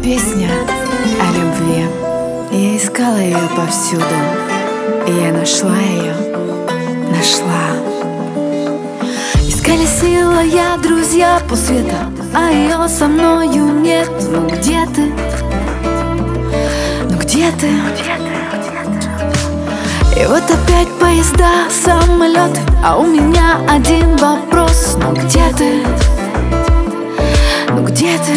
Песня о любви. Я искала ее повсюду, и я нашла ее, нашла. Искали сила, я, друзья по свету, а ее со мною нет. Ну где ты? Ну где ты? И вот опять поезда, самолеты, а у меня один вопрос: ну где ты? Ну где ты?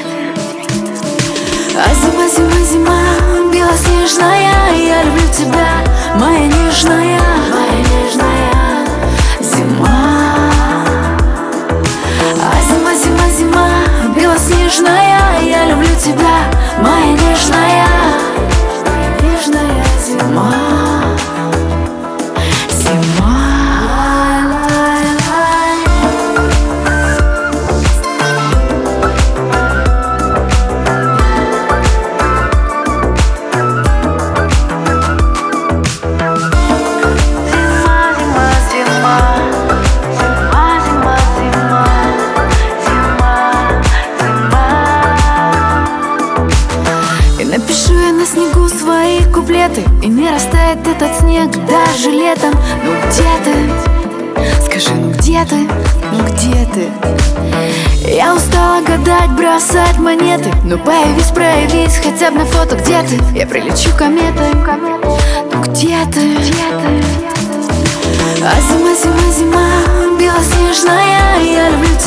А зима, зима, зима, белоснежная, я люблю тебя, моя нежная, моя нежная зима. А зима, зима, зима, белоснежная, я люблю тебя, моя нежная, нежная зима. Напишу я на снегу свои куплеты, и не растает этот снег даже летом. Ну где ты? Скажи, ну где ты? Ну где ты? Я устала гадать, бросать монеты. Ну появись, проявись хотя бы на фото. Где ты? Я прилечу кометой. Ну где ты? А зима, зима, зима, белоснежная, я люблю